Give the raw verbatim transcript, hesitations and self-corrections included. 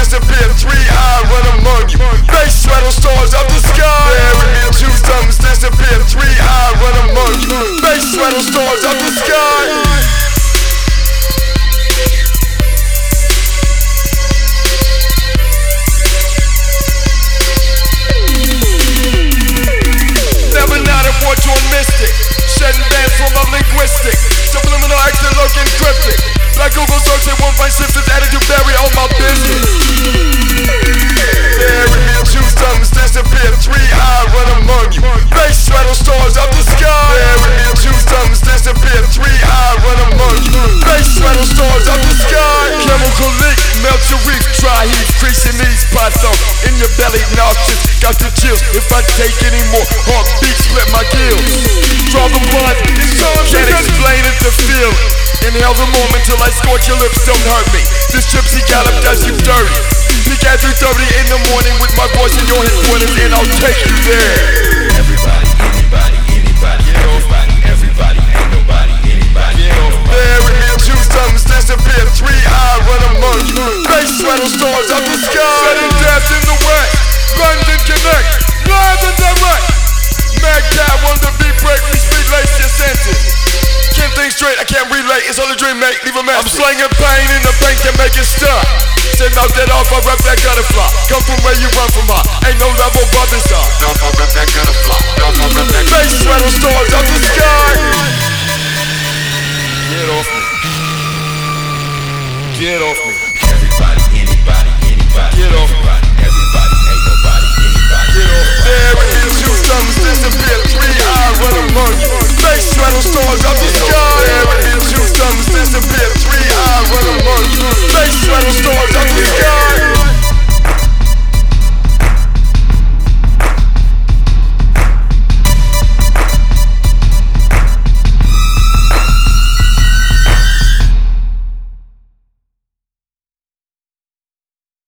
disappear. Three, I run among you. Face rattle stars up the sky. Bury me in two thumbs, disappear. Three, I run among you. Face rattle stars up the sky. Mystic, shedding dance from my linguistic. Subliminal acting looking cryptic. Like Google search and won't find symptoms added to bury all my business. Bury me in two thumbs, disappear. Three, I run among you. Face rattle stars up the sky. Bury me in two thumbs, disappear. Three, I run among you. Face rattle stars up the sky. Chemical leak, melt your reef. Dry heat, creasing these python. In your belly, nauseous, got the chills. If I take any more, heartbeat, split my gills. Draw the blood, can't explain it to feel it. Inhale the moment till I scorch your lips, don't hurt me. This gypsy gallop does you dirty. Peek at three thirty in the morning with my voice in your headquarters and I'll take you there. Everybody, anybody, anybody, everybody, everybody, ain't nobody, anybody, nobody. Bury me in two thumbs, disappear. Three, I run among you. Face rattle stars up the sky. Sudden death in the west, London connect, live and direct. Mad cat, wonder beat break, me speed lace your senses. Can't think straight, I can't relate, it's all a dream, mate, leave a mess. I'm slinging pain in the bank to make it stop. Send out that off, I rep that gutter fly. Come from where you run from, I ain't no level brothers are. Now I rep that gutter fly, now I rep that gutter fly. Face rattle stars up the sky. Get off me. Get off me. Everybody, anybody, anybody, get off me. Everybody, ain't nobody, anybody. Get off me. Bury me in two thumbs, disappear. Three, I run among you. Face rattle stars up the sky.